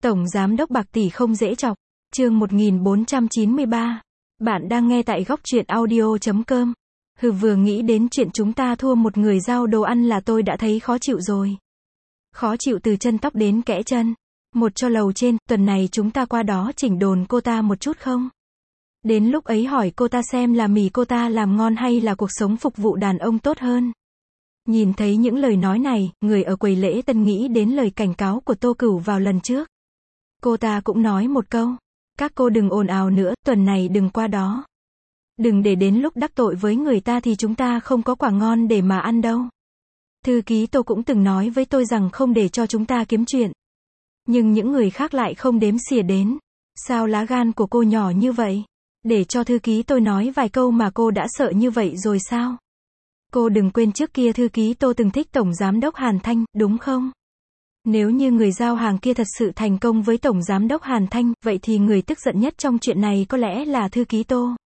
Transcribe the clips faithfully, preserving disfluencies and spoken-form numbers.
Tổng giám đốc bạc tỷ không dễ chọc. Chương một nghìn bốn trăm chín mươi ba. Bạn đang nghe tại góc truyện audio chấm com. Hừ, vừa nghĩ đến chuyện chúng ta thua một người giao đồ ăn là tôi đã thấy khó chịu rồi. Khó chịu từ chân tóc đến kẽ chân. Một cho lầu trên, tuần này chúng ta qua đó chỉnh đồn cô ta một chút không? Đến lúc ấy hỏi cô ta xem là mì cô ta làm ngon hay là cuộc sống phục vụ đàn ông tốt hơn. Nhìn thấy những lời nói này, người ở quầy lễ tân nghĩ đến lời cảnh cáo của Tô Cửu vào lần trước. Cô ta cũng nói một câu. Các cô đừng ồn ào nữa, tuần này đừng qua đó. Đừng để đến lúc đắc tội với người ta thì chúng ta không có quả ngon để mà ăn đâu. Thư ký Tô cũng từng nói với tôi rằng không để cho chúng ta kiếm chuyện. Nhưng những người khác lại không đếm xỉa đến. Sao lá gan của cô nhỏ như vậy? Để cho thư ký tôi nói vài câu mà cô đã sợ như vậy rồi sao? Cô đừng quên trước kia thư ký Tô từng thích Tổng Giám đốc Hàn Thanh, đúng không? Nếu như người giao hàng kia thật sự thành công với Tổng Giám đốc Hàn Thanh, vậy thì người tức giận nhất trong chuyện này có lẽ là thư ký Tô.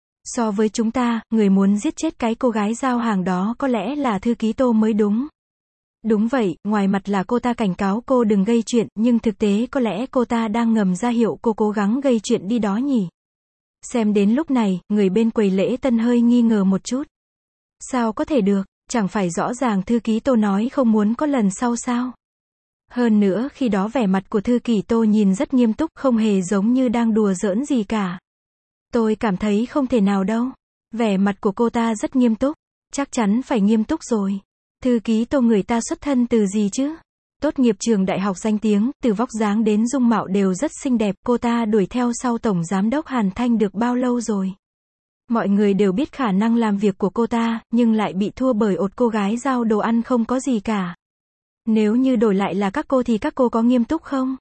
So với chúng ta, người muốn giết chết cái cô gái giao hàng đó có lẽ là thư ký Tô mới đúng. Đúng vậy, ngoài mặt là cô ta cảnh cáo cô đừng gây chuyện, nhưng thực tế có lẽ cô ta đang ngầm ra hiệu cô cố gắng gây chuyện đi đó nhỉ. Xem đến lúc này, người bên quầy lễ tân hơi nghi ngờ một chút. Sao có thể được, chẳng phải rõ ràng thư ký Tô nói không muốn có lần sau sao? Hơn nữa khi đó vẻ mặt của thư ký Tô nhìn rất nghiêm túc, không hề giống như đang đùa giỡn gì cả. Tôi cảm thấy không thể nào đâu. Vẻ mặt của cô ta rất nghiêm túc. Chắc chắn phải nghiêm túc rồi. Thư ký Tô người ta xuất thân từ gì chứ? Tốt nghiệp trường đại học danh tiếng, từ vóc dáng đến dung mạo đều rất xinh đẹp. Cô ta đuổi theo sau Tổng Giám đốc Hàn Thanh được bao lâu rồi? Mọi người đều biết khả năng làm việc của cô ta, nhưng lại bị thua bởi một cô gái giao đồ ăn không có gì cả. Nếu như đổi lại là các cô thì các cô có nghiêm túc không?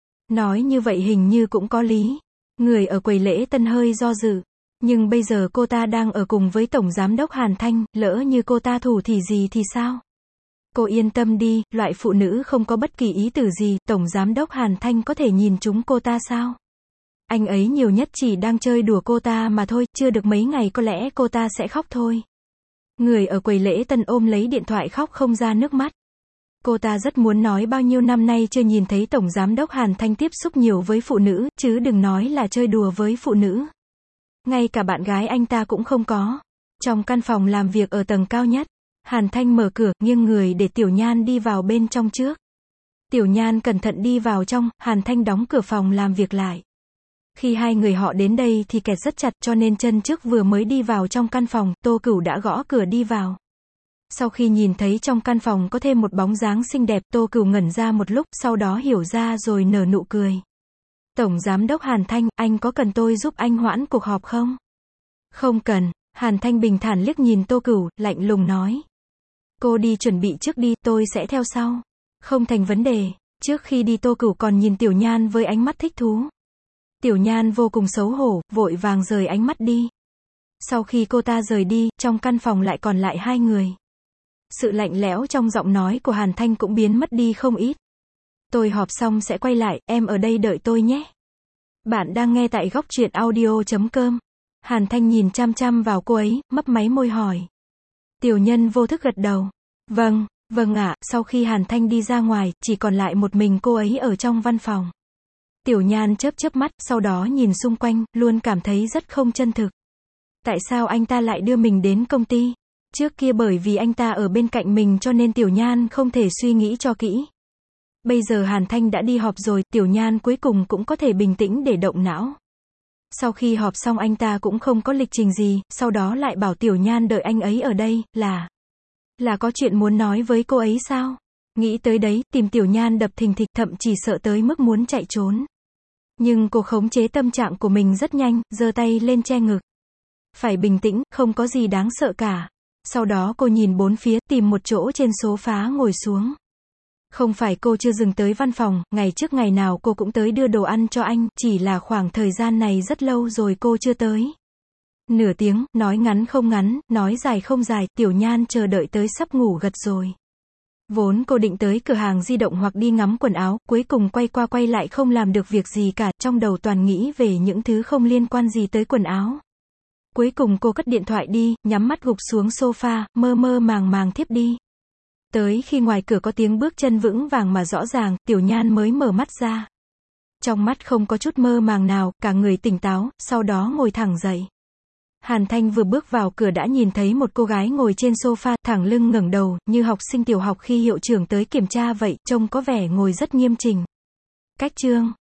Nói như vậy hình như cũng có lý. Người ở quầy lễ tân hơi do dự. Nhưng bây giờ cô ta đang ở cùng với Tổng Giám đốc Hàn Thanh, lỡ như cô ta thủ thì gì thì sao? Cô yên tâm đi, loại phụ nữ không có bất kỳ ý tử gì, Tổng Giám đốc Hàn Thanh có thể nhìn chúng cô ta sao? Anh ấy nhiều nhất chỉ đang chơi đùa cô ta mà thôi, chưa được mấy ngày có lẽ cô ta sẽ khóc thôi. Người ở quầy lễ tân ôm lấy điện thoại khóc không ra nước mắt. Cô ta rất muốn nói bao nhiêu năm nay chưa nhìn thấy Tổng Giám đốc Hàn Thanh tiếp xúc nhiều với phụ nữ, chứ đừng nói là chơi đùa với phụ nữ. Ngay cả bạn gái anh ta cũng không có. Trong căn phòng làm việc ở tầng cao nhất, Hàn Thanh mở cửa, nghiêng người để Tiểu Nhan đi vào bên trong trước. Tiểu Nhan cẩn thận đi vào trong, Hàn Thanh đóng cửa phòng làm việc lại. Khi hai người họ đến đây thì kẹt rất chặt cho nên chân trước vừa mới đi vào trong căn phòng, Tô Cửu đã gõ cửa đi vào. Sau khi nhìn thấy trong căn phòng có thêm một bóng dáng xinh đẹp, Tô Cửu ngẩn ra một lúc, sau đó hiểu ra rồi nở nụ cười. Tổng Giám đốc Hàn Thanh, anh có cần tôi giúp anh hoãn cuộc họp không? Không cần, Hàn Thanh bình thản liếc nhìn Tô Cửu, lạnh lùng nói. Cô đi chuẩn bị trước đi, tôi sẽ theo sau. Không thành vấn đề. Trước khi đi Tô Cửu còn nhìn Tiểu Nhan với ánh mắt thích thú. Tiểu Nhan vô cùng xấu hổ, vội vàng rời ánh mắt đi. Sau khi cô ta rời đi, trong căn phòng lại còn lại hai người. Sự lạnh lẽo trong giọng nói của Hàn Thanh cũng biến mất đi không ít. Tôi họp xong sẽ quay lại, em ở đây đợi tôi nhé. Bạn đang nghe tại góc truyện audio chấm com. Hàn Thanh nhìn chăm chăm vào cô ấy, mấp máy môi hỏi. Tiểu Nhân vô thức gật đầu. Vâng, vâng ạ. Sau khi Hàn Thanh đi ra ngoài, chỉ còn lại một mình cô ấy ở trong văn phòng. Tiểu Nhan chớp chớp mắt, sau đó nhìn xung quanh, luôn cảm thấy rất không chân thực. Tại sao anh ta lại đưa mình đến công ty? Trước kia bởi vì anh ta ở bên cạnh mình cho nên Tiểu Nhan không thể suy nghĩ cho kỹ. Bây giờ Hàn Thanh đã đi họp rồi, Tiểu Nhan cuối cùng cũng có thể bình tĩnh để động não. Sau khi họp xong anh ta cũng không có lịch trình gì, sau đó lại bảo Tiểu Nhan đợi anh ấy ở đây, là... Là có chuyện muốn nói với cô ấy sao? Nghĩ tới đấy, tìm Tiểu Nhan đập thình thịch, thậm chí sợ tới mức muốn chạy trốn. Nhưng cô khống chế tâm trạng của mình rất nhanh, giơ tay lên che ngực. Phải bình tĩnh, không có gì đáng sợ cả. Sau đó cô nhìn bốn phía, tìm một chỗ trên sofa ngồi xuống. Không phải cô chưa dừng tới văn phòng, ngày trước ngày nào cô cũng tới đưa đồ ăn cho anh, chỉ là khoảng thời gian này rất lâu rồi cô chưa tới. Nửa tiếng, nói ngắn không ngắn, nói dài không dài, Tiểu Nhan chờ đợi tới sắp ngủ gật rồi. Vốn cô định tới cửa hàng di động hoặc đi ngắm quần áo, cuối cùng quay qua quay lại không làm được việc gì cả, trong đầu toàn nghĩ về những thứ không liên quan gì tới quần áo. Cuối cùng cô cất điện thoại đi, nhắm mắt gục xuống sofa, mơ mơ màng màng thiếp đi. Tới khi ngoài cửa có tiếng bước chân vững vàng mà rõ ràng, Tiểu Nhan mới mở mắt ra. Trong mắt không có chút mơ màng nào, cả người tỉnh táo, sau đó ngồi thẳng dậy. Hàn Thanh vừa bước vào cửa đã nhìn thấy một cô gái ngồi trên sofa, thẳng lưng ngẩng đầu, như học sinh tiểu học khi hiệu trưởng tới kiểm tra vậy, trông có vẻ ngồi rất nghiêm chỉnh. Cách chương